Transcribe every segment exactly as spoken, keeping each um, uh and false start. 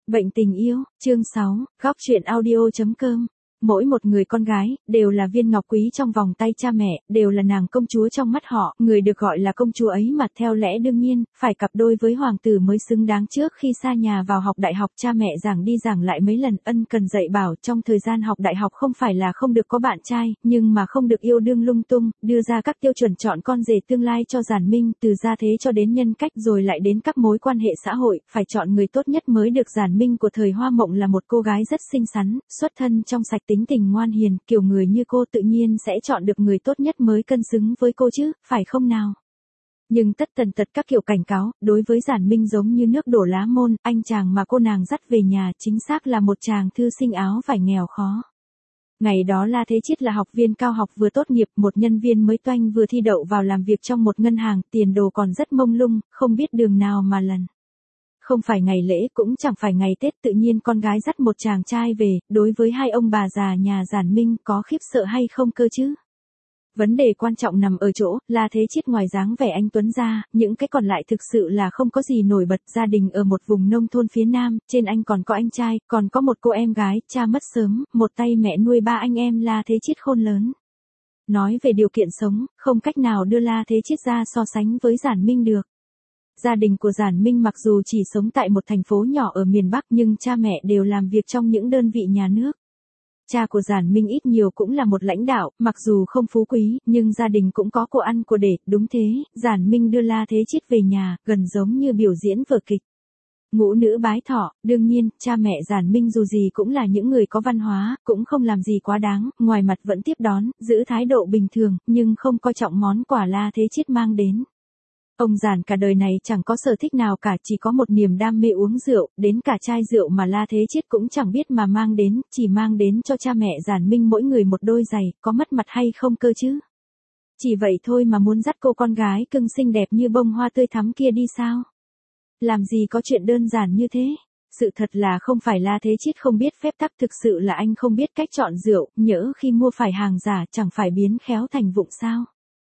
Bệnh tình yêu, chương sáu, góc truyện audio chấm com. Mỗi một người con gái, đều là viên ngọc quý trong vòng tay cha mẹ, đều là nàng công chúa trong mắt họ, người được gọi là công chúa ấy mà theo lẽ đương nhiên, phải cặp đôi với hoàng tử mới xứng đáng. Trước khi xa nhà vào học đại học, cha mẹ giảng đi giảng lại mấy lần, ân cần dạy bảo. Trong thời gian học đại học không phải là không được có bạn trai, nhưng mà không được yêu đương lung tung, đưa ra các tiêu chuẩn chọn con rể tương lai cho Giản Minh, từ gia thế cho đến nhân cách rồi lại đến các mối quan hệ xã hội, phải chọn người tốt nhất mới được. Giản Minh của thời Hoa Mộng là một cô gái rất xinh xắn, xuất thân trong sạch, tính tình ngoan hiền, kiểu người như cô tự nhiên sẽ chọn được người tốt nhất mới cân xứng với cô chứ, phải không nào? Nhưng tất tần tật các kiểu cảnh cáo, đối với Giản Minh giống như nước đổ lá môn, anh chàng mà cô nàng dắt về nhà chính xác là một chàng thư sinh áo vải nghèo khó. Ngày đó La Thế Chiết là học viên cao học vừa tốt nghiệp, một nhân viên mới toanh vừa thi đậu vào làm việc trong một ngân hàng, tiền đồ còn rất mông lung, không biết đường nào mà lần. Không phải ngày lễ cũng chẳng phải ngày Tết, tự nhiên con gái dắt một chàng trai về, đối với hai ông bà già nhà Giản Minh có khiếp sợ hay không cơ chứ? Vấn đề quan trọng nằm ở chỗ, La Thế Chiết ngoài dáng vẻ anh tuấn ra, những cái còn lại thực sự là không có gì nổi bật. Gia đình ở một vùng nông thôn phía Nam, trên anh còn có anh trai, còn có một cô em gái, cha mất sớm, một tay mẹ nuôi ba anh em La Thế Chiết khôn lớn. Nói về điều kiện sống, không cách nào đưa La Thế Chiết ra so sánh với Giản Minh được. Gia đình của Giản Minh mặc dù chỉ sống tại một thành phố nhỏ ở miền Bắc nhưng cha mẹ đều làm việc trong những đơn vị nhà nước. Cha của Giản Minh ít nhiều cũng là một lãnh đạo, mặc dù không phú quý, nhưng gia đình cũng có của ăn của để. Đúng thế, Giản Minh đưa La Thế Chiết về nhà, gần giống như biểu diễn vở kịch. Ngũ nữ bái thọ, đương nhiên, cha mẹ Giản Minh dù gì cũng là những người có văn hóa, cũng không làm gì quá đáng, ngoài mặt vẫn tiếp đón, giữ thái độ bình thường, nhưng không coi trọng món quà La Thế Chiết mang đến. Ông Giản cả đời này chẳng có sở thích nào cả, chỉ có một niềm đam mê uống rượu, đến cả chai rượu mà La Thế Chiết cũng chẳng biết mà mang đến, chỉ mang đến cho cha mẹ Giản Minh mỗi người một đôi giày, có mất mặt hay không cơ chứ? Chỉ vậy thôi mà muốn dắt cô con gái cưng xinh đẹp như bông hoa tươi thắm kia đi sao? Làm gì có chuyện đơn giản như thế? Sự thật là không phải La Thế Chiết không biết phép tắc, thực sự là anh không biết cách chọn rượu, nhỡ khi mua phải hàng giả chẳng phải biến khéo thành vụng sao?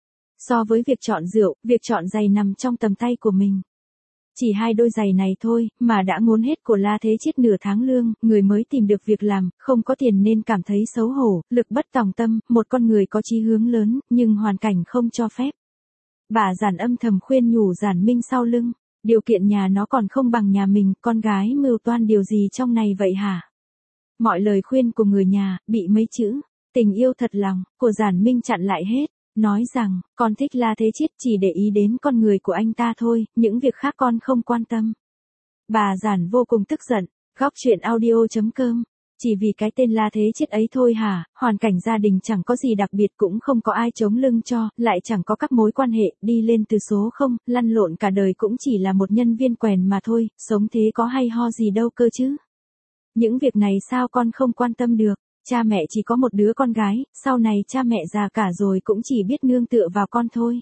So với việc chọn rượu, việc chọn giày nằm trong tầm tay của mình. Chỉ hai đôi giày này thôi, mà đã ngốn hết của La Thế Chiết nửa tháng lương, người mới tìm được việc làm, không có tiền nên cảm thấy xấu hổ, lực bất tòng tâm, một con người có chí hướng lớn, nhưng hoàn cảnh không cho phép. Bà Giản âm thầm khuyên nhủ Giản Minh sau lưng, điều kiện nhà nó còn không bằng nhà mình, con gái mưu toan điều gì trong này vậy hả? Mọi lời khuyên của người nhà, bị mấy chữ, tình yêu thật lòng, của Giản Minh chặn lại hết. Nói rằng, con thích La Thế Chiết chỉ để ý đến con người của anh ta thôi, những việc khác con không quan tâm. Bà Giản vô cùng tức giận, góc truyện audio chấm com. Chỉ vì cái tên La Thế Chiết ấy thôi hả? Hoàn cảnh gia đình chẳng có gì đặc biệt, cũng không có ai chống lưng cho, lại chẳng có các mối quan hệ, đi lên từ số không, lăn lộn cả đời cũng chỉ là một nhân viên quèn mà thôi, sống thế có hay ho gì đâu cơ chứ. Những việc này sao con không quan tâm được? Cha mẹ chỉ có một đứa con gái, sau này cha mẹ già cả rồi cũng chỉ biết nương tựa vào con thôi.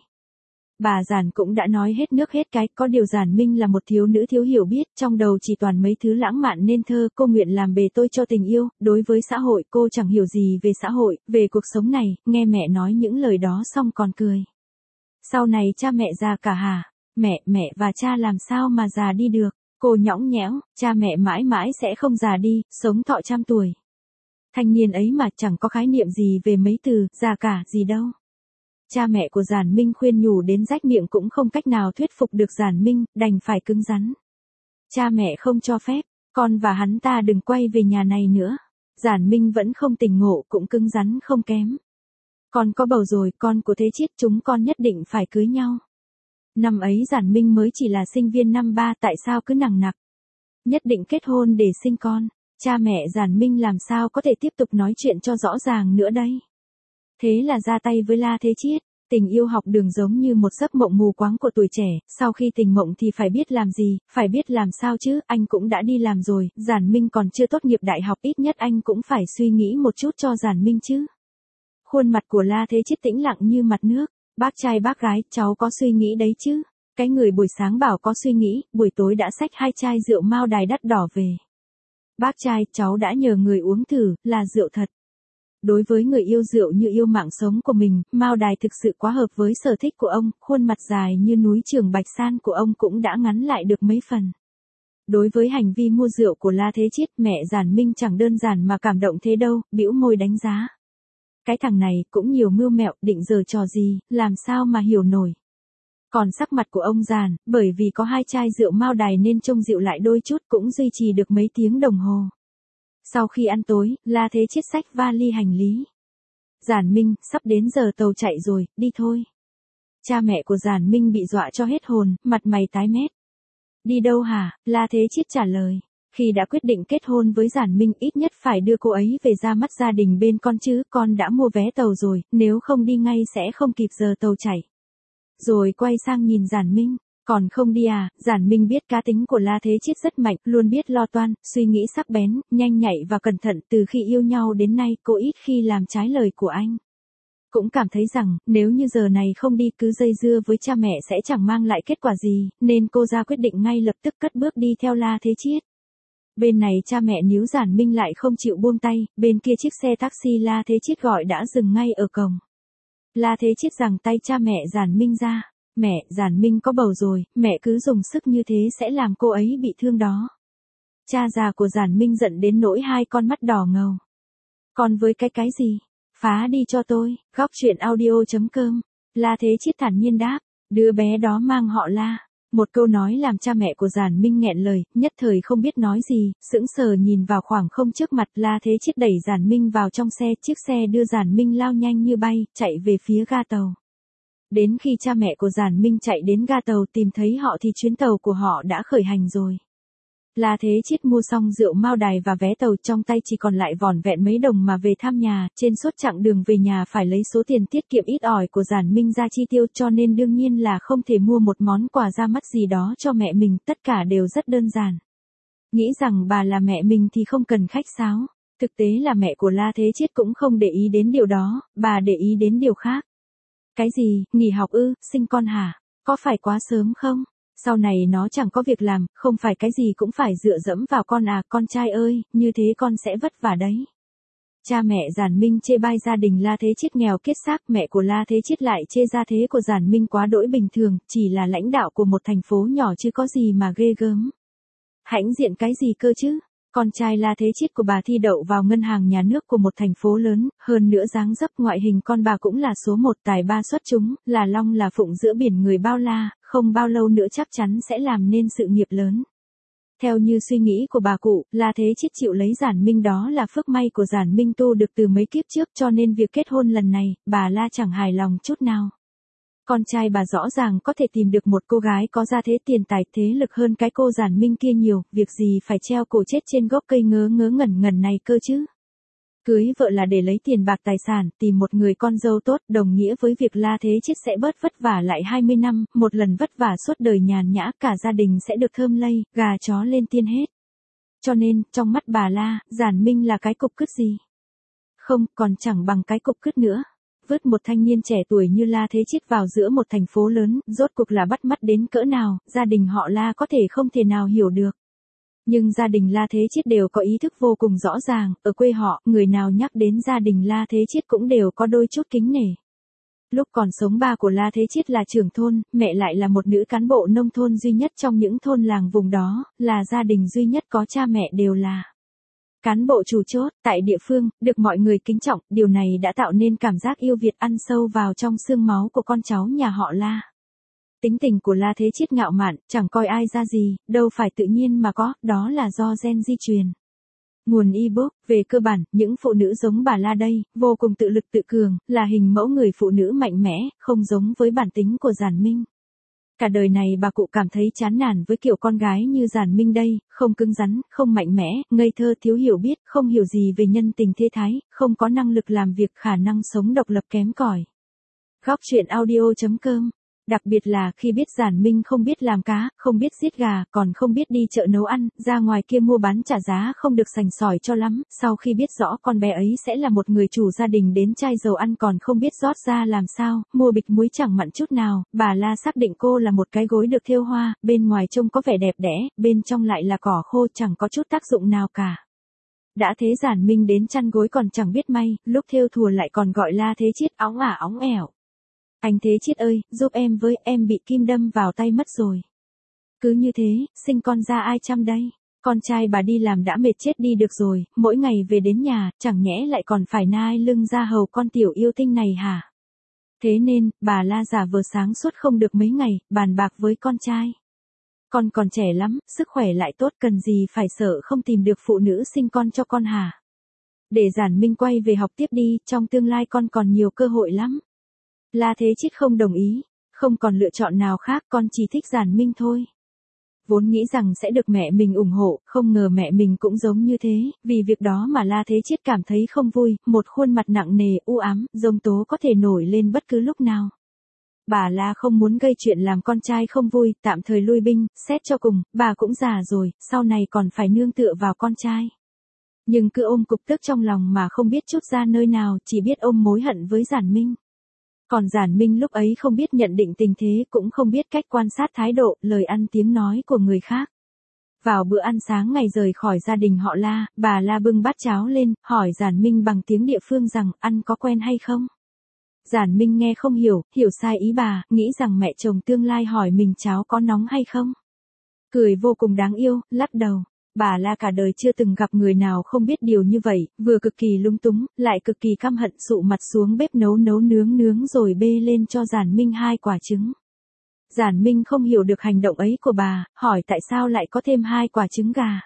Bà Giản cũng đã nói hết nước hết cái, có điều Giản Minh là một thiếu nữ thiếu hiểu biết, trong đầu chỉ toàn mấy thứ lãng mạn nên thơ, cô nguyện làm bề tôi cho tình yêu, đối với xã hội cô chẳng hiểu gì về xã hội, về cuộc sống này, nghe mẹ nói những lời đó xong còn cười. Sau này cha mẹ già cả hả? Mẹ, mẹ và cha làm sao mà già đi được? Cô nhõng nhẽo, cha mẹ mãi mãi sẽ không già đi, sống thọ trăm tuổi. Thanh niên ấy mà chẳng có khái niệm gì về mấy từ, già cả gì đâu. Cha mẹ của Giản Minh khuyên nhủ đến rách miệng cũng không cách nào thuyết phục được Giản Minh, đành phải cứng rắn. Cha mẹ không cho phép, con và hắn ta đừng quay về nhà này nữa. Giản Minh vẫn không tỉnh ngộ, cũng cứng rắn không kém. Con có bầu rồi, con của Thế Chiết, chúng con nhất định phải cưới nhau. Năm ấy Giản Minh mới chỉ là sinh viên năm ba, tại sao cứ nằng nặc nhất định kết hôn để sinh con. Cha mẹ Giản Minh làm sao có thể tiếp tục nói chuyện cho rõ ràng nữa đây. Thế là ra tay với La Thế Chiết. Tình yêu học đường giống như một giấc mộng mù quáng của tuổi trẻ, sau khi tỉnh mộng thì phải biết làm gì, phải biết làm sao chứ, anh cũng đã đi làm rồi, Giản Minh còn chưa tốt nghiệp đại học, ít nhất anh cũng phải suy nghĩ một chút cho Giản Minh chứ. Khuôn mặt của La Thế Chiết tĩnh lặng như mặt nước, bác trai bác gái, cháu có suy nghĩ đấy chứ. Cái người buổi sáng bảo có suy nghĩ, buổi tối đã xách hai chai rượu Mao Đài đắt đỏ về. Bác trai, cháu đã nhờ người uống thử, là rượu thật. Đối với người yêu rượu như yêu mạng sống của mình, Mao Đài thực sự quá hợp với sở thích của ông, khuôn mặt dài như núi Trường Bạch San của ông cũng đã ngắn lại được mấy phần. Đối với hành vi mua rượu của La Thế Chiết, mẹ Giản Minh chẳng đơn giản mà cảm động thế đâu, bĩu môi đánh giá. Cái thằng này cũng nhiều mưu mẹo, định giở trò gì, làm sao mà hiểu nổi. Còn sắc mặt của ông Giản, bởi vì có hai chai rượu Mao Đài nên trông dịu lại đôi chút, cũng duy trì được mấy tiếng đồng hồ. Sau khi ăn tối, La Thế Chiết xách vali hành lý. Giản Minh, sắp đến giờ tàu chạy rồi, đi thôi. Cha mẹ của Giản Minh bị dọa cho hết hồn, mặt mày tái mét. Đi đâu hả? La Thế Chiết trả lời. Khi đã quyết định kết hôn với Giản Minh, ít nhất phải đưa cô ấy về ra mắt gia đình bên con chứ, con đã mua vé tàu rồi, nếu không đi ngay sẽ không kịp giờ tàu chạy. Rồi quay sang nhìn Giản Minh, còn không đi à? Giản Minh biết cá tính của La Thế Chiết rất mạnh, luôn biết lo toan, suy nghĩ sắc bén, nhanh nhạy và cẩn thận. Từ khi yêu nhau đến nay, cô ít khi làm trái lời của anh. Cũng cảm thấy rằng, nếu như giờ này không đi cứ dây dưa với cha mẹ sẽ chẳng mang lại kết quả gì, nên cô ra quyết định ngay lập tức cất bước đi theo La Thế Chiết. Bên này cha mẹ níu Giản Minh lại không chịu buông tay, bên kia chiếc xe taxi La Thế Chiết gọi đã dừng ngay ở cổng. La Thế Chiết giằng tay cha mẹ Giản Minh ra. Mẹ, Giản Minh có bầu rồi, mẹ cứ dùng sức như thế sẽ làm cô ấy bị thương đó. Cha già của Giản Minh giận đến nỗi hai con mắt đỏ ngầu. Còn với cái cái gì? Phá đi cho tôi. Góc truyện audio chấm com. La Thế Chiết thản nhiên đáp. Đứa bé đó mang họ La. Một câu nói làm cha mẹ của Giản Minh nghẹn lời, nhất thời không biết nói gì, sững sờ nhìn vào khoảng không trước mặt. La Thế Chiết đẩy Giản Minh vào trong xe, chiếc xe đưa Giản Minh lao nhanh như bay, chạy về phía ga tàu. Đến khi cha mẹ của Giản Minh chạy đến ga tàu tìm thấy họ thì chuyến tàu của họ đã khởi hành rồi. La Thế Chiết mua xong rượu Mao Đài và vé tàu, trong tay chỉ còn lại vỏn vẹn mấy đồng mà về thăm nhà, trên suốt chặng đường về nhà phải lấy số tiền tiết kiệm ít ỏi của Giản Minh ra chi tiêu, cho nên đương nhiên là không thể mua một món quà ra mắt gì đó cho mẹ mình, tất cả đều rất đơn giản. Nghĩ rằng bà là mẹ mình thì không cần khách sáo, thực tế là mẹ của La Thế Chiết cũng không để ý đến điều đó, bà để ý đến điều khác. Cái gì, nghỉ học ư, sinh con hả? Có phải quá sớm không? Sau này nó chẳng có việc làm, không phải cái gì cũng phải dựa dẫm vào con à, con trai ơi, như thế con sẽ vất vả đấy. Cha mẹ Giản Minh chê bai gia đình La Thế Chiết nghèo kiết xác, mẹ của La Thế Chiết lại chê gia thế của Giản Minh quá đỗi bình thường, chỉ là lãnh đạo của một thành phố nhỏ chứ có gì mà ghê gớm. Hãnh diện cái gì cơ chứ? Con trai La Thế Chiết của bà thi đậu vào ngân hàng nhà nước của một thành phố lớn, hơn nữa dáng dấp ngoại hình con bà cũng là số một, tài ba xuất chúng, là long là phụng giữa biển người bao la, không bao lâu nữa chắc chắn sẽ làm nên sự nghiệp lớn. Theo như suy nghĩ của bà cụ, La Thế Chiết chịu lấy Giản Minh đó là phước may của Giản Minh tu được từ mấy kiếp trước, cho nên việc kết hôn lần này, bà La chẳng hài lòng chút nào. Con trai bà rõ ràng có thể tìm được một cô gái có gia thế tiền tài thế lực hơn cái cô Giản Minh kia nhiều, việc gì phải treo cổ chết trên gốc cây ngớ ngớ ngẩn ngẩn này cơ chứ. Cưới vợ là để lấy tiền bạc tài sản, tìm một người con dâu tốt, đồng nghĩa với việc La Thế Chiết sẽ bớt vất vả lại hai mươi năm, một lần vất vả suốt đời nhàn nhã, cả gia đình sẽ được thơm lây, gà chó lên tiên hết. Cho nên, trong mắt bà La, Giản Minh là cái cục cứt gì? Không, còn chẳng bằng cái cục cứt nữa. Vớt một thanh niên trẻ tuổi như La Thế Chiết vào giữa một thành phố lớn, rốt cuộc là bắt mắt đến cỡ nào, gia đình họ La có thể không thể nào hiểu được. Nhưng gia đình La Thế Chiết đều có ý thức vô cùng rõ ràng, ở quê họ, người nào nhắc đến gia đình La Thế Chiết cũng đều có đôi chút kính nể. Lúc còn sống ba của La Thế Chiết là trưởng thôn, mẹ lại là một nữ cán bộ nông thôn duy nhất trong những thôn làng vùng đó, là gia đình duy nhất có cha mẹ đều là cán bộ chủ chốt, tại địa phương, được mọi người kính trọng, điều này đã tạo nên cảm giác yêu Việt ăn sâu vào trong xương máu của con cháu nhà họ La. Tính tình của La Thế Chiết ngạo mạn, chẳng coi ai ra gì, đâu phải tự nhiên mà có, đó là do gen di truyền. Nguồn ebook, về cơ bản, những phụ nữ giống bà La đây, vô cùng tự lực tự cường, là hình mẫu người phụ nữ mạnh mẽ, không giống với bản tính của Giản Minh. Cả đời này bà cụ cảm thấy chán nản với kiểu con gái như Giản Minh đây, không cứng rắn, không mạnh mẽ, ngây thơ thiếu hiểu biết, không hiểu gì về nhân tình thế thái, không có năng lực làm việc, khả năng sống độc lập kém cỏi. Góc truyện audio chấm com. Đặc biệt là khi biết Giản Minh không biết làm cá, không biết giết gà, còn không biết đi chợ nấu ăn, ra ngoài kia mua bán trả giá không được sành sỏi cho lắm, sau khi biết rõ con bé ấy sẽ là một người chủ gia đình đến chai dầu ăn còn không biết rót ra làm sao, mua bịch muối chẳng mặn chút nào, bà La xác định cô là một cái gối được thêu hoa, bên ngoài trông có vẻ đẹp đẽ, bên trong lại là cỏ khô chẳng có chút tác dụng nào cả. Đã thế Giản Minh đến chăn gối còn chẳng biết may, lúc thêu thùa lại còn gọi La Thế Chiết óng ả óng ẻo. Anh Thế Chiết ơi, giúp em với, em bị kim đâm vào tay mất rồi. cứ như thế, sinh con ra ai chăm đây? Con trai bà đi làm đã mệt chết đi được rồi, mỗi ngày về đến nhà, chẳng nhẽ lại còn phải nai lưng ra hầu con tiểu yêu tinh này hả? Thế nên, bà la giả vờ sáng suốt không được mấy ngày, bàn bạc với con trai. Con còn trẻ lắm, sức khỏe lại tốt, cần gì phải sợ không tìm được phụ nữ sinh con cho con hả? Để Giản Minh quay về học tiếp đi, trong tương lai con còn nhiều cơ hội lắm. La Thế Chiết không đồng ý, không còn lựa chọn nào khác, con chỉ thích Giản Minh thôi. Vốn nghĩ rằng sẽ được mẹ mình ủng hộ, không ngờ mẹ mình cũng giống như thế, vì việc đó mà La Thế Chiết cảm thấy không vui, một khuôn mặt nặng nề, u ám, giông tố có thể nổi lên bất cứ lúc nào. Bà La không muốn gây chuyện làm con trai không vui, tạm thời lui binh, xét cho cùng, bà cũng già rồi, sau này còn phải nương tựa vào con trai. Nhưng cứ ôm cục tức trong lòng mà không biết trút ra nơi nào, chỉ biết ôm mối hận với Giản Minh. Còn Giản Minh lúc ấy không biết nhận định tình thế, cũng không biết cách quan sát thái độ, lời ăn tiếng nói của người khác. Vào bữa ăn sáng ngày rời khỏi gia đình họ La, bà La bưng bát cháo lên, hỏi Giản Minh bằng tiếng địa phương rằng, ăn có quen hay không? Giản Minh nghe không hiểu, hiểu sai ý bà, nghĩ rằng mẹ chồng tương lai hỏi mình cháo có nóng hay không. Cười vô cùng đáng yêu, lắc đầu. Bà La cả đời chưa từng gặp người nào không biết điều như vậy, vừa cực kỳ lung túng, lại cực kỳ căm hận, sụ mặt xuống bếp nấu nấu nướng nướng rồi bê lên cho Giản Minh hai quả trứng. Giản Minh không hiểu được hành động ấy của bà, hỏi tại sao lại có thêm hai quả trứng gà.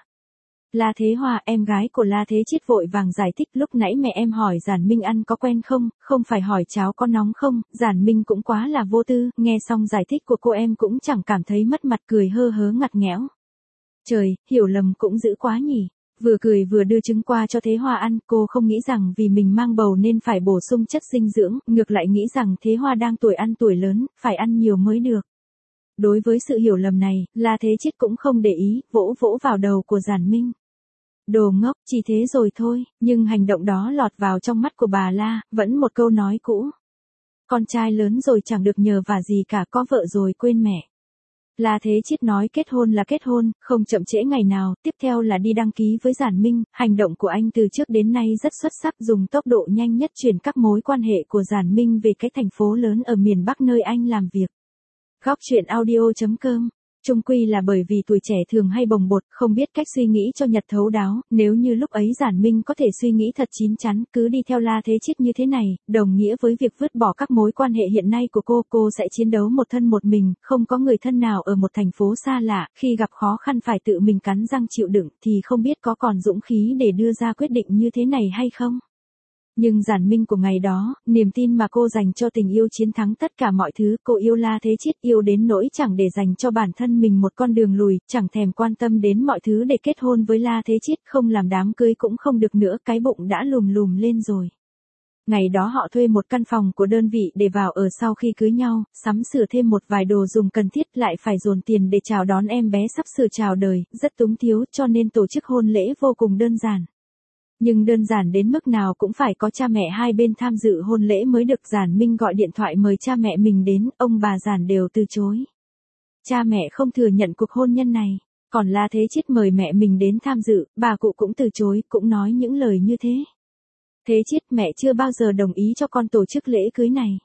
La Thế Hòa, em gái của La Thế Chiết vội vàng giải thích, lúc nãy mẹ em hỏi Giản Minh ăn có quen không, không phải hỏi cháo có nóng không. Giản Minh cũng quá là vô tư, nghe xong giải thích của cô em cũng chẳng cảm thấy mất mặt, cười hơ hớ ngặt nghẽo. Trời, hiểu lầm cũng dữ quá nhỉ. Vừa cười vừa đưa trứng qua cho Thế Hoa ăn, cô không nghĩ rằng vì mình mang bầu nên phải bổ sung chất dinh dưỡng, ngược lại nghĩ rằng Thế Hoa đang tuổi ăn tuổi lớn, phải ăn nhiều mới được. Đối với sự hiểu lầm này, La Thế Chiết cũng không để ý, vỗ vỗ vào đầu của Giản Minh. Đồ ngốc, chỉ thế rồi thôi, nhưng hành động đó lọt vào trong mắt của bà La, vẫn một câu nói cũ. Con trai lớn rồi chẳng được nhờ vả gì cả, có vợ rồi quên mẹ. La Thế Chiết nói kết hôn là kết hôn, không chậm trễ ngày nào, tiếp theo là đi đăng ký với Giản Minh, hành động của anh từ trước đến nay rất xuất sắc, dùng tốc độ nhanh nhất chuyển các mối quan hệ của Giản Minh về cái thành phố lớn ở miền Bắc nơi anh làm việc. Góc truyện audio chấm com. Chung quy là bởi vì tuổi trẻ thường hay bồng bột, không biết cách suy nghĩ cho nhật thấu đáo, nếu như lúc ấy Giản Minh có thể suy nghĩ thật chín chắn, cứ đi theo La Thế Chiết như thế này, đồng nghĩa với việc vứt bỏ các mối quan hệ hiện nay của cô, cô sẽ chiến đấu một thân một mình, không có người thân nào ở một thành phố xa lạ, khi gặp khó khăn phải tự mình cắn răng chịu đựng, thì không biết có còn dũng khí để đưa ra quyết định như thế này hay không. Nhưng Giản Minh của ngày đó, niềm tin mà cô dành cho tình yêu chiến thắng tất cả mọi thứ, cô yêu La Thế Chiết, yêu đến nỗi chẳng để dành cho bản thân mình một con đường lùi, chẳng thèm quan tâm đến mọi thứ để kết hôn với La Thế Chiết, không làm đám cưới cũng không được nữa, cái bụng đã lùm lùm lên rồi. Ngày đó họ thuê một căn phòng của đơn vị để vào ở sau khi cưới nhau, sắm sửa thêm một vài đồ dùng cần thiết, lại phải dồn tiền để chào đón em bé sắp sửa chào đời, rất túng thiếu, cho nên tổ chức hôn lễ vô cùng đơn giản. Nhưng đơn giản đến mức nào cũng phải có cha mẹ hai bên tham dự hôn lễ mới được. Giản Minh gọi điện thoại mời cha mẹ mình đến, ông bà Giản đều từ chối. Cha mẹ không thừa nhận cuộc hôn nhân này, còn La Thế Chiết mời mẹ mình đến tham dự, bà cụ cũng từ chối, cũng nói những lời như thế. Thế Chiết, mẹ chưa bao giờ đồng ý cho con tổ chức lễ cưới này.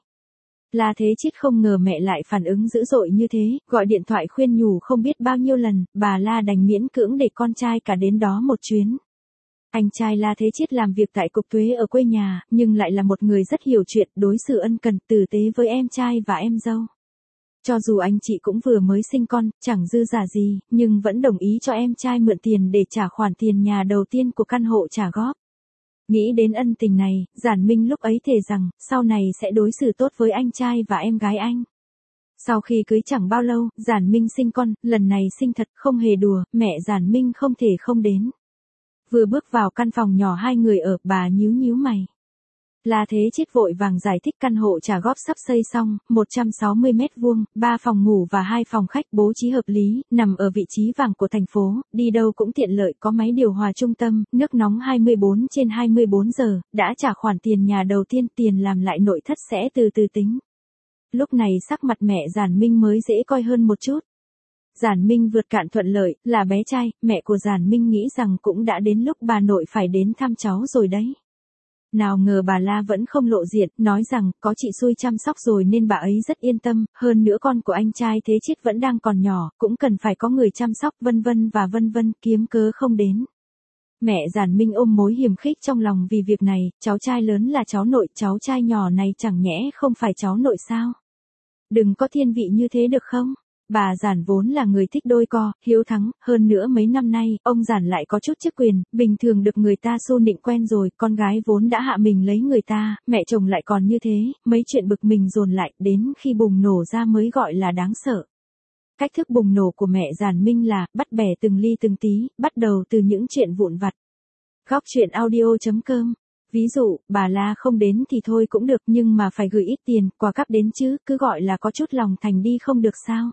La Thế Chiết không ngờ mẹ lại phản ứng dữ dội như thế, gọi điện thoại khuyên nhủ không biết bao nhiêu lần, bà La đành miễn cưỡng để con trai cả đến đó một chuyến. Anh trai La Thế Chiết làm việc tại cục thuế ở quê nhà, nhưng lại là một người rất hiểu chuyện, đối xử ân cần, tử tế với em trai và em dâu. Cho dù anh chị cũng vừa mới sinh con, chẳng dư giả gì, nhưng vẫn đồng ý cho em trai mượn tiền để trả khoản tiền nhà đầu tiên của căn hộ trả góp. Nghĩ đến ân tình này, Giản Minh lúc ấy thề rằng, sau này sẽ đối xử tốt với anh trai và em gái anh. Sau khi cưới chẳng bao lâu, Giản Minh sinh con, lần này sinh thật, không hề đùa, mẹ Giản Minh không thể không đến. Vừa bước vào căn phòng nhỏ hai người ở, bà nhíu nhíu mày. La Thế Chiết vội vàng giải thích căn hộ trả góp sắp xây xong, một trăm sáu mươi mét vuông, ba phòng ngủ và hai phòng khách bố trí hợp lý, nằm ở vị trí vàng của thành phố, đi đâu cũng tiện lợi, có máy điều hòa trung tâm, nước nóng hai mươi bốn trên hai mươi bốn giờ, đã trả khoản tiền nhà đầu tiên, tiền làm lại nội thất sẽ từ từ tính. Lúc này sắc mặt mẹ Giản Minh mới dễ coi hơn một chút. Giản Minh vượt cạn thuận lợi, là bé trai, mẹ của Giản Minh nghĩ rằng cũng đã đến lúc bà nội phải đến thăm cháu rồi đấy. Nào ngờ bà La vẫn không lộ diện, nói rằng có chị xui chăm sóc rồi nên bà ấy rất yên tâm, hơn nữa con của anh trai Thế Chiết vẫn đang còn nhỏ, cũng cần phải có người chăm sóc vân vân và vân vân, kiếm cớ không đến. Mẹ Giản Minh ôm mối hiềm khích trong lòng vì việc này, cháu trai lớn là cháu nội, cháu trai nhỏ này chẳng nhẽ không phải cháu nội sao? Đừng có thiên vị như thế được không? Bà Giản vốn là người thích đôi co, hiếu thắng, hơn nữa mấy năm nay, ông Giản lại có chút chức quyền, bình thường được người ta xô nịnh quen rồi, con gái vốn đã hạ mình lấy người ta, mẹ chồng lại còn như thế, mấy chuyện bực mình dồn lại, đến khi bùng nổ ra mới gọi là đáng sợ. Cách thức bùng nổ của mẹ Giản Minh là, bắt bẻ từng ly từng tí, bắt đầu từ những chuyện vụn vặt. Góc truyện audio chấm com. Ví dụ, bà La không đến thì thôi cũng được nhưng mà phải gửi ít tiền, quà cáp đến chứ, cứ gọi là có chút lòng thành đi không được sao.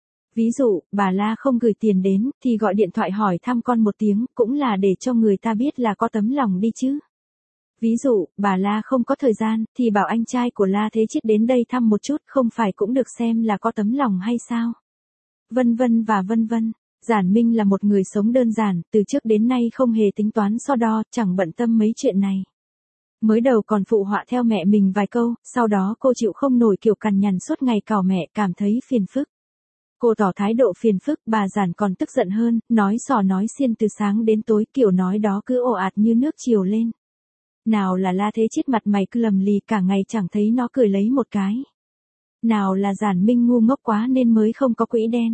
Ví dụ, bà La không gửi tiền đến, thì gọi điện thoại hỏi thăm con một tiếng, cũng là để cho người ta biết là có tấm lòng đi chứ. Ví dụ, bà La không có thời gian, thì bảo anh trai của La Thế Chiết đến đây thăm một chút, không phải cũng được xem là có tấm lòng hay sao? Vân vân và vân vân. Giản Minh là một người sống đơn giản, từ trước đến nay không hề tính toán so đo, chẳng bận tâm mấy chuyện này. Mới đầu còn phụ họa theo mẹ mình vài câu, sau đó cô chịu không nổi kiểu cằn nhằn suốt ngày cào mẹ, cảm thấy phiền phức. Cô tỏ thái độ phiền phức, bà Giản còn tức giận hơn, nói sò nói xiên từ sáng đến tối, kiểu nói đó cứ ồ ạt như nước triều lên. Nào là La Thế Chiết mặt mày cứ lầm lì cả ngày chẳng thấy nó cười lấy một cái. Nào là Giản Minh ngu ngốc quá nên mới không có quỹ đen.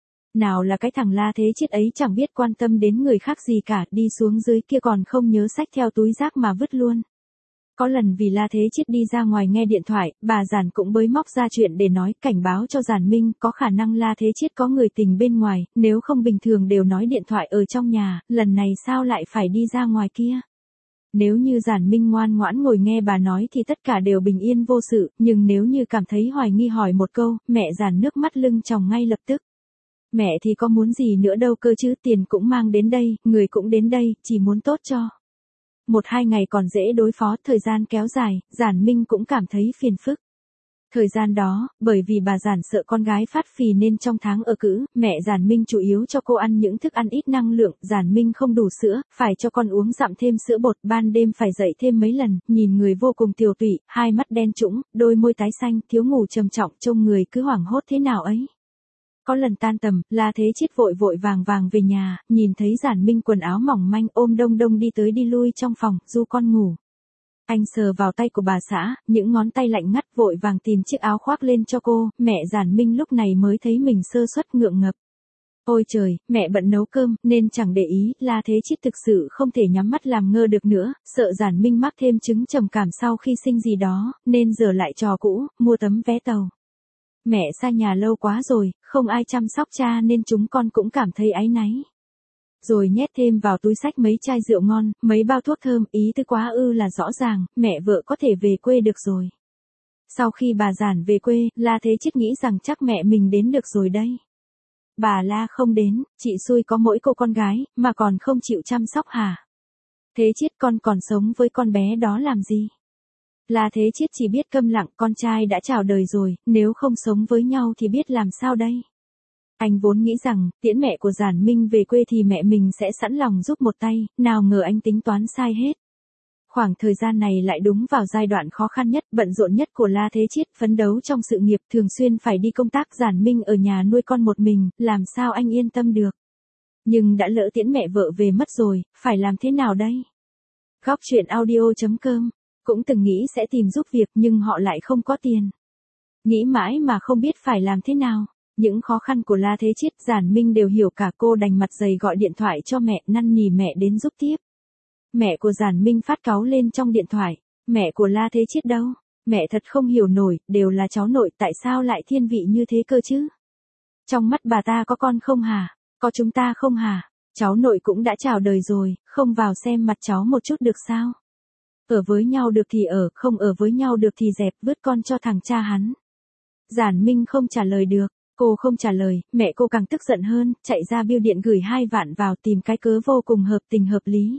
Nào là cái thằng La Thế Chiết ấy chẳng biết quan tâm đến người khác gì cả, đi xuống dưới kia còn không nhớ xách theo túi rác mà vứt luôn. Có lần vì La Thế Chiết đi ra ngoài nghe điện thoại, bà Giản cũng bới móc ra chuyện để nói, cảnh báo cho Giản Minh, có khả năng La Thế Chiết có người tình bên ngoài, nếu không bình thường đều nói điện thoại ở trong nhà, lần này sao lại phải đi ra ngoài kia. Nếu như Giản Minh ngoan ngoãn ngồi nghe bà nói thì tất cả đều bình yên vô sự, nhưng nếu như cảm thấy hoài nghi hỏi một câu, mẹ Giản nước mắt lưng tròng ngay lập tức. Mẹ thì có muốn gì nữa đâu cơ chứ, tiền cũng mang đến đây, người cũng đến đây, chỉ muốn tốt cho. Một hai ngày còn dễ đối phó, thời gian kéo dài, Giản Minh cũng cảm thấy phiền phức. Thời gian đó, bởi vì bà Giản sợ con gái phát phì nên trong tháng ở cữ, mẹ Giản Minh chủ yếu cho cô ăn những thức ăn ít năng lượng, Giản Minh không đủ sữa, phải cho con uống dặm thêm sữa bột, ban đêm phải dậy thêm mấy lần, nhìn người vô cùng tiều tụy, hai mắt đen trũng, đôi môi tái xanh, thiếu ngủ trầm trọng, trông người cứ hoảng hốt thế nào ấy. Có lần tan tầm, La Thế Chiết vội vội vàng vàng về nhà, nhìn thấy Giản Minh quần áo mỏng manh ôm đông đông đi tới đi lui trong phòng, du con ngủ. Anh sờ vào tay của bà xã, những ngón tay lạnh ngắt vội vàng tìm chiếc áo khoác lên cho cô, mẹ Giản Minh lúc này mới thấy mình sơ suất ngượng ngập. Ôi trời, mẹ bận nấu cơm, nên chẳng để ý, La Thế Chiết thực sự không thể nhắm mắt làm ngơ được nữa, sợ Giản Minh mắc thêm chứng trầm cảm sau khi sinh gì đó, nên giờ lại trò cũ, mua tấm vé tàu. Mẹ xa nhà lâu quá rồi, không ai chăm sóc cha nên chúng con cũng cảm thấy áy náy. Rồi nhét thêm vào túi xách mấy chai rượu ngon, mấy bao thuốc thơm, ý tứ quá ư là rõ ràng, mẹ vợ có thể về quê được rồi. Sau khi bà Giản về quê, La Thế Chiết nghĩ rằng chắc mẹ mình đến được rồi đây. Bà La không đến, chị xui có mỗi cô con gái, mà còn không chịu chăm sóc hả? Thế Chiết con còn sống với con bé đó làm gì? La Thế Chiết chỉ biết câm lặng, con trai đã chào đời rồi, nếu không sống với nhau thì biết làm sao đây? Anh vốn nghĩ rằng, tiễn mẹ của Giản Minh về quê thì mẹ mình sẽ sẵn lòng giúp một tay, nào ngờ anh tính toán sai hết. Khoảng thời gian này lại đúng vào giai đoạn khó khăn nhất, bận rộn nhất của La Thế Chiết, phấn đấu trong sự nghiệp, thường xuyên phải đi công tác, Giản Minh ở nhà nuôi con một mình, làm sao anh yên tâm được. Nhưng đã lỡ tiễn mẹ vợ về mất rồi, phải làm thế nào đây? Góc truyện audio chấm com. Cũng từng nghĩ sẽ tìm giúp việc nhưng họ lại không có tiền. Nghĩ mãi mà không biết phải làm thế nào. Những khó khăn của La Thế Chiết, Giản Minh đều hiểu cả, cô đành mặt dày gọi điện thoại cho mẹ, năn nỉ mẹ đến giúp tiếp. Mẹ của Giản Minh phát cáu lên trong điện thoại. Mẹ của La Thế Chiết đâu? Mẹ thật không hiểu nổi, đều là cháu nội, tại sao lại thiên vị như thế cơ chứ? Trong mắt bà ta có con không hả? Có chúng ta không hả? Cháu nội cũng đã chào đời rồi, không vào xem mặt cháu một chút được sao? Ở với nhau được thì ở, không ở với nhau được thì dẹp, vứt con cho thằng cha hắn. Giản Minh không trả lời được, cô không trả lời, mẹ cô càng tức giận hơn, chạy ra bưu điện gửi hai vạn vào, tìm cái cớ vô cùng hợp tình hợp lý.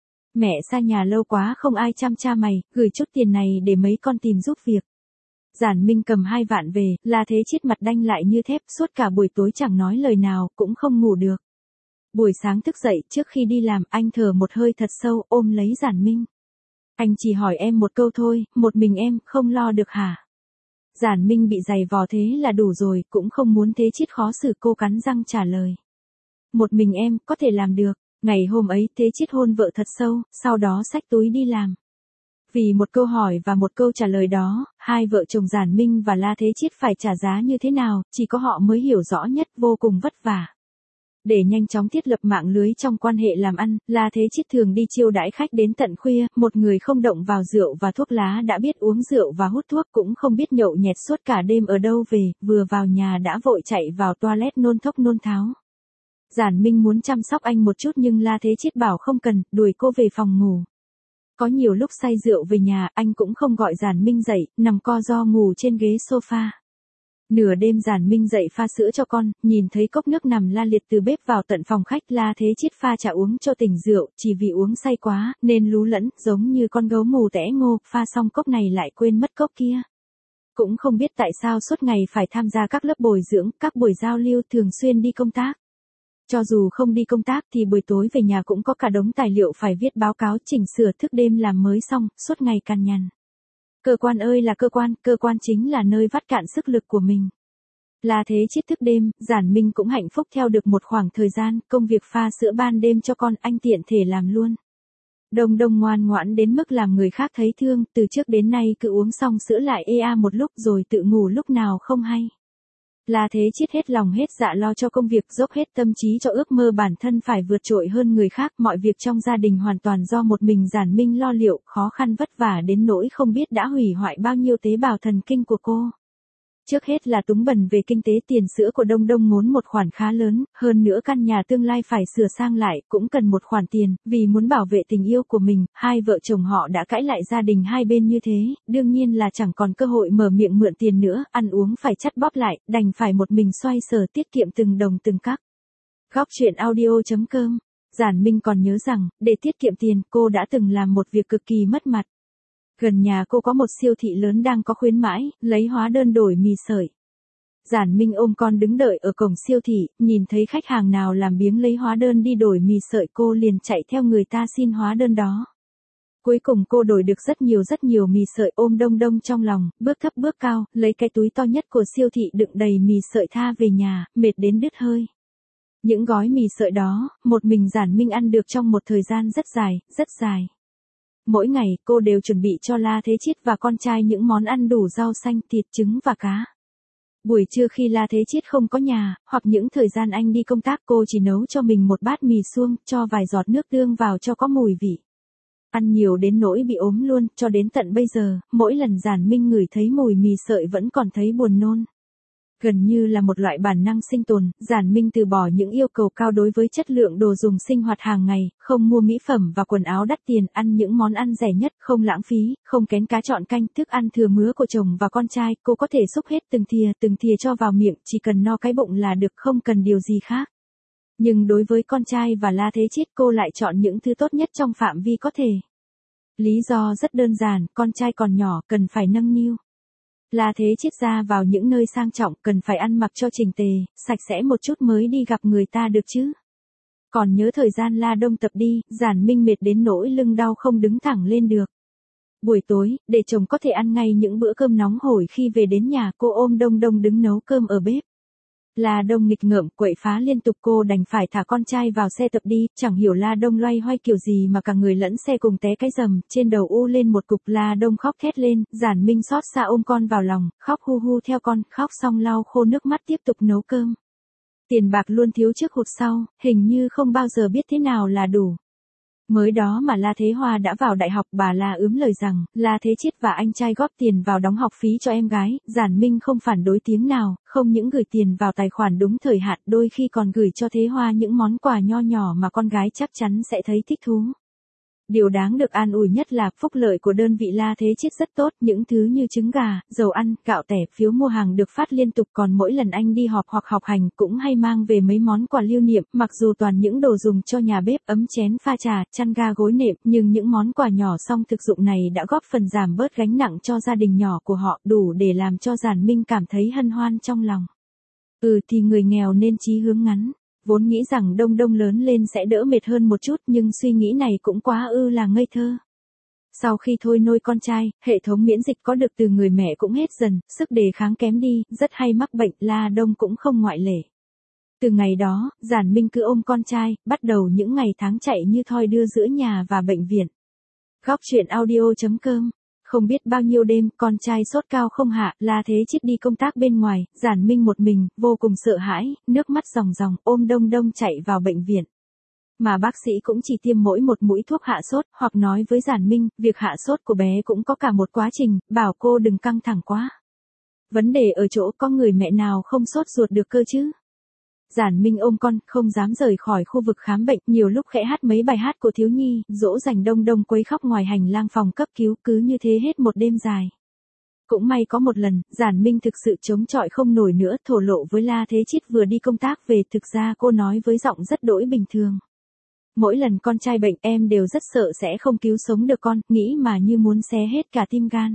Mẹ xa nhà lâu quá không ai chăm cha mày, gửi chút tiền này để mấy con tìm giúp việc. Giản Minh cầm hai vạn về, La Thế Chiết mặt đanh lại như thép, suốt cả buổi tối chẳng nói lời nào, cũng không ngủ được. Buổi sáng thức dậy, trước khi đi làm, anh thở một hơi thật sâu, ôm lấy Giản Minh. Anh chỉ hỏi em một câu thôi, một mình em, không lo được hả? Giản Minh bị giày vò thế là đủ rồi, cũng không muốn Thế Chiết khó xử, cô cắn răng trả lời. Một mình em, có thể làm được. Ngày hôm ấy, Thế Chiết hôn vợ thật sâu, sau đó xách túi đi làm. Vì một câu hỏi và một câu trả lời đó, hai vợ chồng Giản Minh và La Thế Chiết phải trả giá như thế nào, chỉ có họ mới hiểu rõ nhất, vô cùng vất vả. Để nhanh chóng thiết lập mạng lưới trong quan hệ làm ăn, La Thế Chiết thường đi chiêu đãi khách đến tận khuya, một người không động vào rượu và thuốc lá đã biết uống rượu và hút thuốc, cũng không biết nhậu nhẹt suốt cả đêm ở đâu về, vừa vào nhà đã vội chạy vào toilet nôn thốc nôn tháo. Giản Minh muốn chăm sóc anh một chút nhưng La Thế Chiết bảo không cần, đuổi cô về phòng ngủ. Có nhiều lúc say rượu về nhà, anh cũng không gọi Giản Minh dậy, nằm co ro ngủ trên ghế sofa. Nửa đêm Giản Minh dậy pha sữa cho con, nhìn thấy cốc nước nằm la liệt từ bếp vào tận phòng khách, La Thế Chiết pha trà uống cho tỉnh rượu, chỉ vì uống say quá, nên lú lẫn, giống như con gấu mù tẽ ngô, pha xong cốc này lại quên mất cốc kia. Cũng không biết tại sao suốt ngày phải tham gia các lớp bồi dưỡng, các buổi giao lưu, thường xuyên đi công tác. Cho dù không đi công tác thì buổi tối về nhà cũng có cả đống tài liệu phải viết báo cáo, chỉnh sửa, thức đêm làm mới xong, suốt ngày cằn nhằn. Cơ quan ơi là cơ quan, cơ quan chính là nơi vắt cạn sức lực của mình. La Thế Chiết thức đêm, Giản Minh cũng hạnh phúc theo được một khoảng thời gian, công việc pha sữa ban đêm cho con, anh tiện thể làm luôn. Đông Đông ngoan ngoãn đến mức làm người khác thấy thương, từ trước đến nay cứ uống xong sữa lại ê a một lúc rồi tự ngủ lúc nào không hay. La Thế Chiết hết lòng hết dạ lo cho công việc, dốc hết tâm trí cho ước mơ bản thân phải vượt trội hơn người khác, mọi việc trong gia đình hoàn toàn do một mình Giản Minh lo liệu, khó khăn vất vả đến nỗi không biết đã hủy hoại bao nhiêu tế bào thần kinh của cô. Trước hết là túng bần về kinh tế, tiền sữa của Đông Đông ngốn một khoản khá lớn, hơn nữa căn nhà tương lai phải sửa sang lại, cũng cần một khoản tiền, vì muốn bảo vệ tình yêu của mình, hai vợ chồng họ đã cãi lại gia đình hai bên như thế, đương nhiên là chẳng còn cơ hội mở miệng mượn tiền nữa, ăn uống phải chắt bóp lại, đành phải một mình xoay sở tiết kiệm từng đồng từng cắc. Góc truyện audio chấm com. Giản Minh còn nhớ rằng, để tiết kiệm tiền, cô đã từng làm một việc cực kỳ mất mặt. Gần nhà cô có một siêu thị lớn đang có khuyến mãi, lấy hóa đơn đổi mì sợi. Giản Minh ôm con đứng đợi ở cổng siêu thị, nhìn thấy khách hàng nào làm biếng lấy hóa đơn đi đổi mì sợi, cô liền chạy theo người ta xin hóa đơn đó. Cuối cùng cô đổi được rất nhiều rất nhiều mì sợi, ôm Đông Đông trong lòng, bước thấp bước cao, lấy cái túi to nhất của siêu thị đựng đầy mì sợi tha về nhà, mệt đến đứt hơi. Những gói mì sợi đó, một mình Giản Minh ăn được trong một thời gian rất dài, rất dài. Mỗi ngày, cô đều chuẩn bị cho La Thế Chiết và con trai những món ăn đủ rau xanh, thịt, trứng và cá. Buổi trưa khi La Thế Chiết không có nhà, hoặc những thời gian anh đi công tác, cô chỉ nấu cho mình một bát mì suông, cho vài giọt nước tương vào cho có mùi vị. Ăn nhiều đến nỗi bị ốm luôn, cho đến tận bây giờ, mỗi lần Giản Minh ngửi thấy mùi mì sợi vẫn còn thấy buồn nôn. Gần như là một loại bản năng sinh tồn, Giản Minh từ bỏ những yêu cầu cao đối với chất lượng đồ dùng sinh hoạt hàng ngày, không mua mỹ phẩm và quần áo đắt tiền, ăn những món ăn rẻ nhất, không lãng phí, không kén cá chọn canh, thức ăn thừa mứa của chồng và con trai, cô có thể xúc hết từng thìa, từng thìa cho vào miệng, chỉ cần no cái bụng là được, không cần điều gì khác. Nhưng đối với con trai và La Thế Chiết, cô lại chọn những thứ tốt nhất trong phạm vi có thể. Lý do rất đơn giản, con trai còn nhỏ, cần phải nâng niu. La Thế Chiết ra vào những nơi sang trọng, cần phải ăn mặc cho chỉnh tề, sạch sẽ một chút mới đi gặp người ta được chứ. Còn nhớ thời gian La Đông tập đi, Giản Minh mệt đến nỗi lưng đau không đứng thẳng lên được. Buổi tối, để chồng có thể ăn ngay những bữa cơm nóng hổi khi về đến nhà, cô ôm Đông Đông đứng nấu cơm ở bếp. La Đông nghịch ngợm, quậy phá liên tục, cô đành phải thả con trai vào xe tập đi, chẳng hiểu La Đông loay hoay kiểu gì mà cả người lẫn xe cùng té cái rầm, trên đầu u lên một cục. La Đông khóc thét lên, Giản Minh xót xa ôm con vào lòng, khóc hu hu theo con, khóc xong lau khô nước mắt tiếp tục nấu cơm. Tiền bạc luôn thiếu trước hụt sau, hình như không bao giờ biết thế nào là đủ. Mới đó mà La Thế Hoa đã vào đại học, bà La ướm lời rằng, La Thế Chiết và anh trai góp tiền vào đóng học phí cho em gái, Giản Minh không phản đối tiếng nào, không những gửi tiền vào tài khoản đúng thời hạn, đôi khi còn gửi cho Thế Hoa những món quà nho nhỏ mà con gái chắc chắn sẽ thấy thích thú. Điều đáng được an ủi nhất là phúc lợi của đơn vị La Thế Chiết rất tốt, những thứ như trứng gà, dầu ăn, gạo tẻ, phiếu mua hàng được phát liên tục, còn mỗi lần anh đi họp hoặc học hành cũng hay mang về mấy món quà lưu niệm, mặc dù toàn những đồ dùng cho nhà bếp, ấm chén pha trà, chăn ga gối nệm, nhưng những món quà nhỏ song thực dụng này đã góp phần giảm bớt gánh nặng cho gia đình nhỏ của họ, đủ để làm cho Giản Minh cảm thấy hân hoan trong lòng. Ừ thì người nghèo nên chí hướng ngắn. Vốn nghĩ rằng Đông Đông lớn lên sẽ đỡ mệt hơn một chút, nhưng suy nghĩ này cũng quá ư là ngây thơ. Sau khi thôi nuôi con trai, hệ thống miễn dịch có được từ người mẹ cũng hết dần, sức đề kháng kém đi, rất hay mắc bệnh, La Đông cũng không ngoại lệ. Từ ngày đó, Giản Minh cứ ôm con trai, bắt đầu những ngày tháng chạy như thoi đưa giữa nhà và bệnh viện. Góc truyện audio chấm com. Không biết bao nhiêu đêm, con trai sốt cao không hạ, La Thế Chiết đi công tác bên ngoài, Giản Minh một mình, vô cùng sợ hãi, nước mắt ròng ròng, ôm Đông Đông chạy vào bệnh viện. Mà bác sĩ cũng chỉ tiêm mỗi một mũi thuốc hạ sốt, hoặc nói với Giản Minh, việc hạ sốt của bé cũng có cả một quá trình, bảo cô đừng căng thẳng quá. Vấn đề ở chỗ có người mẹ nào không sốt ruột được cơ chứ. Giản Minh ôm con, không dám rời khỏi khu vực khám bệnh, nhiều lúc khẽ hát mấy bài hát của thiếu nhi, dỗ dành Đông Đông quấy khóc ngoài hành lang phòng cấp cứu, cứ như thế hết một đêm dài. Cũng may có một lần, Giản Minh thực sự chống chọi không nổi nữa, thổ lộ với La Thế Chiết vừa đi công tác về, thực ra cô nói với giọng rất đỗi bình thường. Mỗi lần con trai bệnh em đều rất sợ sẽ không cứu sống được con, nghĩ mà như muốn xé hết cả tim gan.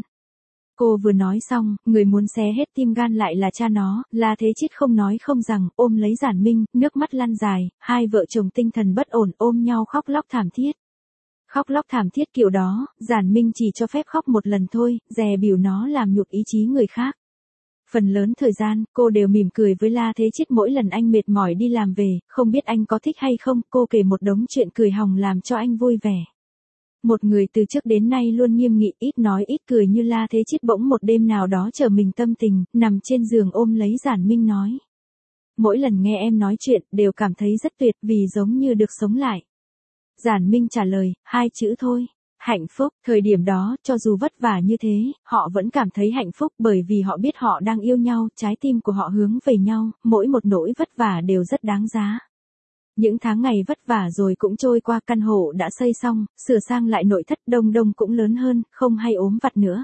Cô vừa nói xong, người muốn xé hết tim gan lại là cha nó, La Thế Chiết không nói không rằng, ôm lấy Giản Minh, nước mắt lăn dài, hai vợ chồng tinh thần bất ổn ôm nhau khóc lóc thảm thiết. Khóc lóc thảm thiết kiểu đó, Giản Minh chỉ cho phép khóc một lần thôi, dè bỉu nó làm nhục ý chí người khác. Phần lớn thời gian, cô đều mỉm cười với La Thế Chiết mỗi lần anh mệt mỏi đi làm về, không biết anh có thích hay không, cô kể một đống chuyện cười hòng làm cho anh vui vẻ. Một người từ trước đến nay luôn nghiêm nghị, ít nói ít cười như La Thế Chiết bỗng một đêm nào đó trở mình tâm tình, nằm trên giường ôm lấy Giản Minh nói. Mỗi lần nghe em nói chuyện, đều cảm thấy rất tuyệt vì giống như được sống lại. Giản Minh trả lời, hai chữ thôi. Hạnh phúc, thời điểm đó, cho dù vất vả như thế, họ vẫn cảm thấy hạnh phúc bởi vì họ biết họ đang yêu nhau, trái tim của họ hướng về nhau, mỗi một nỗi vất vả đều rất đáng giá. Những tháng ngày vất vả rồi cũng trôi qua, căn hộ đã xây xong, sửa sang lại nội thất, Đông Đông cũng lớn hơn, không hay ốm vặt nữa.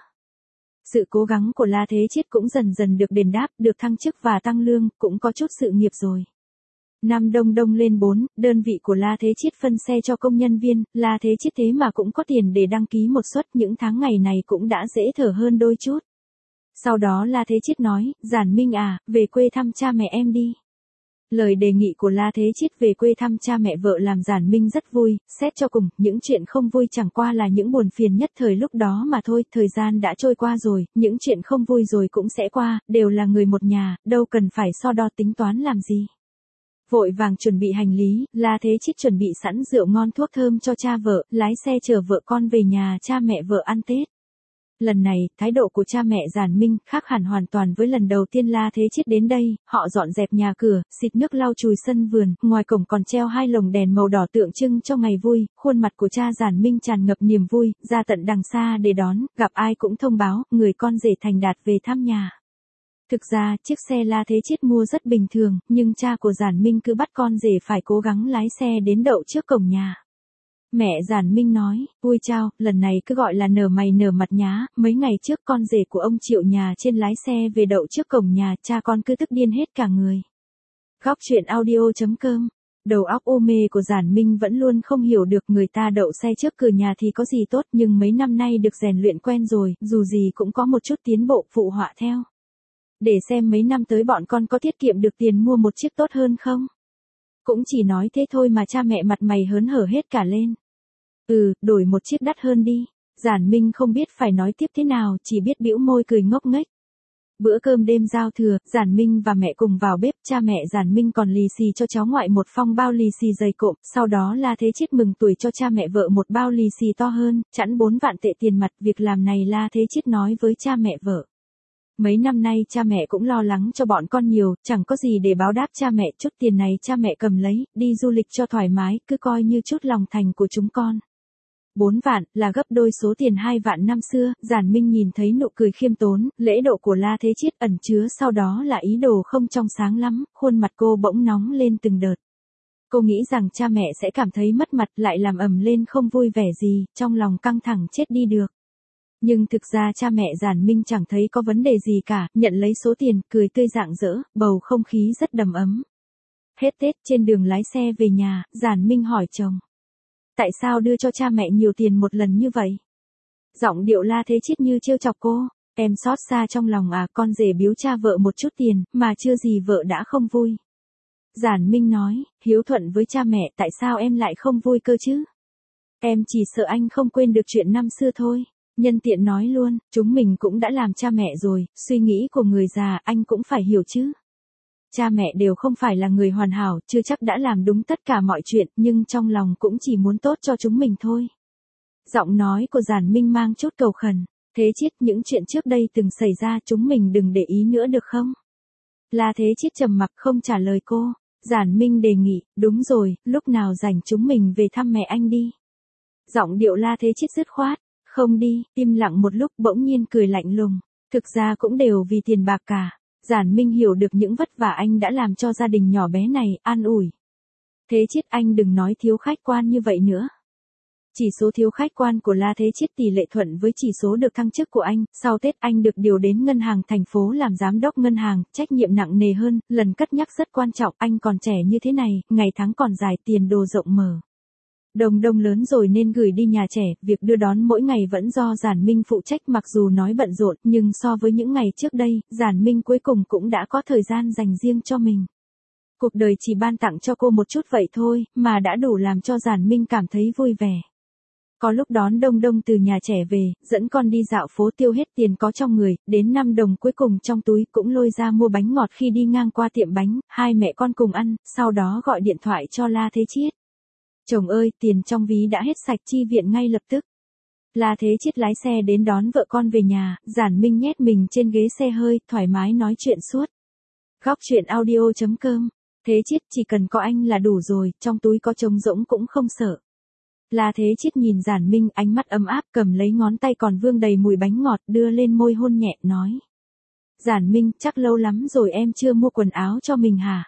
Sự cố gắng của La Thế Chiết cũng dần dần được đền đáp, được thăng chức và tăng lương, cũng có chút sự nghiệp rồi. Năm Đông Đông lên bốn, đơn vị của La Thế Chiết phân xe cho công nhân viên, La Thế Chiết thế mà cũng có tiền để đăng ký một suất, những tháng ngày này cũng đã dễ thở hơn đôi chút. Sau đó La Thế Chiết nói, Giản Minh à, về quê thăm cha mẹ em đi. Lời đề nghị của La Thế Chiết về quê thăm cha mẹ vợ làm Giản Minh rất vui, xét cho cùng, những chuyện không vui chẳng qua là những buồn phiền nhất thời lúc đó mà thôi, thời gian đã trôi qua rồi, những chuyện không vui rồi cũng sẽ qua, đều là người một nhà, đâu cần phải so đo tính toán làm gì. Vội vàng chuẩn bị hành lý, La Thế Chiết chuẩn bị sẵn rượu ngon thuốc thơm cho cha vợ, lái xe chở vợ con về nhà cha mẹ vợ ăn Tết. Lần này, thái độ của cha mẹ Giản Minh khác hẳn hoàn toàn với lần đầu tiên La Thế Chiết đến đây, họ dọn dẹp nhà cửa, xịt nước lau chùi sân vườn, ngoài cổng còn treo hai lồng đèn màu đỏ tượng trưng cho ngày vui, khuôn mặt của cha Giản Minh tràn ngập niềm vui, ra tận đằng xa để đón, gặp ai cũng thông báo, người con rể thành đạt về thăm nhà. Thực ra, chiếc xe La Thế Chiết mua rất bình thường, nhưng cha của Giản Minh cứ bắt con rể phải cố gắng lái xe đến đậu trước cổng nhà. Mẹ Giản Minh nói, ui chao, lần này cứ gọi là nở mày nở mặt nhá, mấy ngày trước con rể của ông Triệu nhà trên lái xe về đậu trước cổng nhà, cha con cứ tức điên hết cả người. Góc truyện audio chấm com. Đầu óc u mê của Giản Minh vẫn luôn không hiểu được người ta đậu xe trước cửa nhà thì có gì tốt, nhưng mấy năm nay được rèn luyện quen rồi, dù gì cũng có một chút tiến bộ phụ họa theo. Để xem mấy năm tới bọn con có tiết kiệm được tiền mua một chiếc tốt hơn không? Cũng chỉ nói thế thôi mà cha mẹ mặt mày hớn hở hết cả lên. Ừ, đổi một chiếc đắt hơn đi. Giản Minh không biết phải nói tiếp thế nào, chỉ biết bĩu môi cười ngốc nghếch. Bữa cơm đêm giao thừa, Giản Minh và mẹ cùng vào bếp, cha mẹ Giản Minh còn lì xì cho cháu ngoại một phong bao lì xì dày cộm, sau đó La Thế Chiết mừng tuổi cho cha mẹ vợ một bao lì xì to hơn, chẵn bốn vạn tệ tiền mặt, việc làm này La Thế Chiết nói với cha mẹ vợ. Mấy năm nay cha mẹ cũng lo lắng cho bọn con nhiều, chẳng có gì để báo đáp cha mẹ, chút tiền này cha mẹ cầm lấy, đi du lịch cho thoải mái, cứ coi như chút lòng thành của chúng con. Bốn vạn, là gấp đôi số tiền hai vạn năm xưa, Giản Minh nhìn thấy nụ cười khiêm tốn, lễ độ của La Thế Chiết ẩn chứa sau đó là ý đồ không trong sáng lắm, khuôn mặt cô bỗng nóng lên từng đợt. Cô nghĩ rằng cha mẹ sẽ cảm thấy mất mặt, lại làm ầm lên không vui vẻ gì, trong lòng căng thẳng chết đi được. Nhưng thực ra cha mẹ Giản Minh chẳng thấy có vấn đề gì cả, nhận lấy số tiền, cười tươi rạng rỡ, bầu không khí rất đầm ấm. Hết Tết, trên đường lái xe về nhà, Giản Minh hỏi chồng. Tại sao đưa cho cha mẹ nhiều tiền một lần như vậy? Giọng điệu La Thế Chiết như trêu chọc cô, em xót xa trong lòng à, con rể biếu cha vợ một chút tiền, mà chưa gì vợ đã không vui. Giản Minh nói, hiếu thuận với cha mẹ, tại sao em lại không vui cơ chứ? Em chỉ sợ anh không quên được chuyện năm xưa thôi. Nhân tiện nói luôn, chúng mình cũng đã làm cha mẹ rồi, suy nghĩ của người già anh cũng phải hiểu chứ. Cha mẹ đều không phải là người hoàn hảo, chưa chắc đã làm đúng tất cả mọi chuyện, nhưng trong lòng cũng chỉ muốn tốt cho chúng mình thôi. Giọng nói của Giản Minh mang chút cầu khẩn. Thế Chiết, những chuyện trước đây từng xảy ra chúng mình đừng để ý nữa được không? La Thế Chiết trầm mặc không trả lời cô. Giản Minh đề nghị, đúng rồi, lúc nào rảnh chúng mình về thăm mẹ anh đi. Giọng điệu La Thế Chiết dứt khoát. Không đi, im lặng một lúc bỗng nhiên cười lạnh lùng. Thực ra cũng đều vì tiền bạc cả. Giản Minh hiểu được những vất vả anh đã làm cho gia đình nhỏ bé này, an ủi. Thế Chiết, anh đừng nói thiếu khách quan như vậy nữa. Chỉ số thiếu khách quan của La Thế Chiết tỷ lệ thuận với chỉ số được thăng chức của anh, sau Tết anh được điều đến ngân hàng thành phố làm giám đốc ngân hàng, trách nhiệm nặng nề hơn, lần cất nhắc rất quan trọng, anh còn trẻ như thế này, ngày tháng còn dài, tiền đồ rộng mở. Đồng Đông lớn rồi nên gửi đi nhà trẻ, việc đưa đón mỗi ngày vẫn do Giản Minh phụ trách, mặc dù nói bận rộn, nhưng so với những ngày trước đây, Giản Minh cuối cùng cũng đã có thời gian dành riêng cho mình. Cuộc đời chỉ ban tặng cho cô một chút vậy thôi, mà đã đủ làm cho Giản Minh cảm thấy vui vẻ. Có lúc đón Đông Đông từ nhà trẻ về, dẫn con đi dạo phố tiêu hết tiền có trong người, đến năm đồng cuối cùng trong túi cũng lôi ra mua bánh ngọt khi đi ngang qua tiệm bánh, hai mẹ con cùng ăn, sau đó gọi điện thoại cho La Thế Chiết. Chồng ơi, tiền trong ví đã hết sạch, chi viện ngay lập tức. La Thế Chiết lái xe đến đón vợ con về nhà, Giản Minh nhét mình trên ghế xe hơi, thoải mái nói chuyện suốt. Góc chuyện audio chấm com. Thế Chiết, chỉ cần có anh là đủ rồi, trong túi có trống rỗng cũng không sợ. La Thế Chiết nhìn Giản Minh, ánh mắt ấm áp, cầm lấy ngón tay còn vương đầy mùi bánh ngọt, đưa lên môi hôn nhẹ, nói. Giản Minh, chắc lâu lắm rồi em chưa mua quần áo cho mình hả?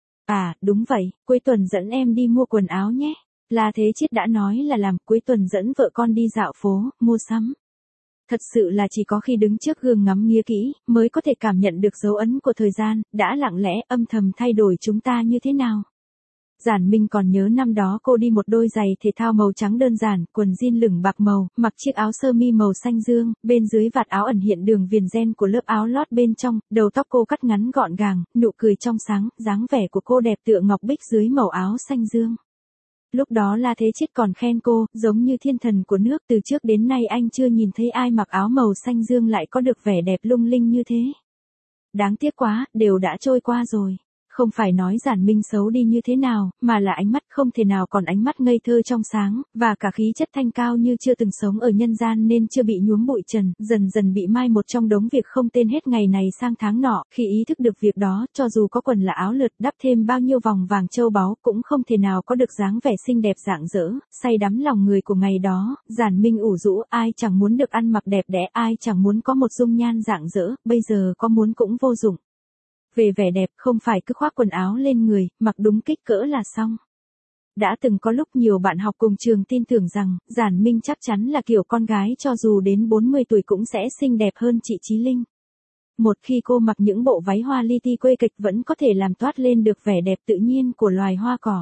À, đúng vậy, cuối tuần dẫn em đi mua quần áo nhé. La Thế Chiết đã nói là làm, cuối tuần dẫn vợ con đi dạo phố, mua sắm. Thật sự là chỉ có khi đứng trước gương ngắm nghía kỹ, mới có thể cảm nhận được dấu ấn của thời gian, đã lặng lẽ âm thầm thay đổi chúng ta như thế nào. Giản Minh còn nhớ năm đó cô đi một đôi giày thể thao màu trắng đơn giản, quần jean lửng bạc màu, mặc chiếc áo sơ mi màu xanh dương, bên dưới vạt áo ẩn hiện đường viền ren của lớp áo lót bên trong, đầu tóc cô cắt ngắn gọn gàng, nụ cười trong sáng, dáng vẻ của cô đẹp tựa ngọc bích dưới màu áo xanh dương. Lúc đó La Thế Chiết còn khen cô, giống như thiên thần của nước, từ trước đến nay anh chưa nhìn thấy ai mặc áo màu xanh dương lại có được vẻ đẹp lung linh như thế. Đáng tiếc quá, đều đã trôi qua rồi. Không phải nói Giản Minh xấu đi như thế nào, mà là ánh mắt không thể nào còn ánh mắt ngây thơ trong sáng, và cả khí chất thanh cao như chưa từng sống ở nhân gian nên chưa bị nhuốm bụi trần, dần dần bị mai một trong đống việc không tên hết ngày này sang tháng nọ, khi ý thức được việc đó, cho dù có quần là áo lượt đắp thêm bao nhiêu vòng vàng châu báu cũng không thể nào có được dáng vẻ xinh đẹp rạng rỡ, say đắm lòng người của ngày đó, Giản Minh ủ rũ, ai chẳng muốn được ăn mặc đẹp đẽ, ai chẳng muốn có một dung nhan rạng rỡ, bây giờ có muốn cũng vô dụng. Về vẻ đẹp không phải cứ khoác quần áo lên người, mặc đúng kích cỡ là xong. Đã từng có lúc nhiều bạn học cùng trường tin tưởng rằng, Giản Minh chắc chắn là kiểu con gái cho dù đến bốn mươi tuổi cũng sẽ xinh đẹp hơn chị Chí Linh. Một khi cô mặc những bộ váy hoa li ti quê kịch vẫn có thể làm toát lên được vẻ đẹp tự nhiên của loài hoa cỏ.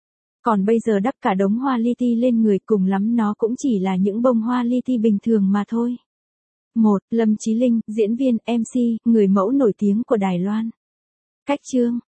Còn bây giờ đắp cả đống hoa li ti lên người, cùng lắm nó cũng chỉ là những bông hoa li ti bình thường mà thôi. một. Lâm Chí Linh, diễn viên, em xê, người mẫu nổi tiếng của Đài Loan. Cách chương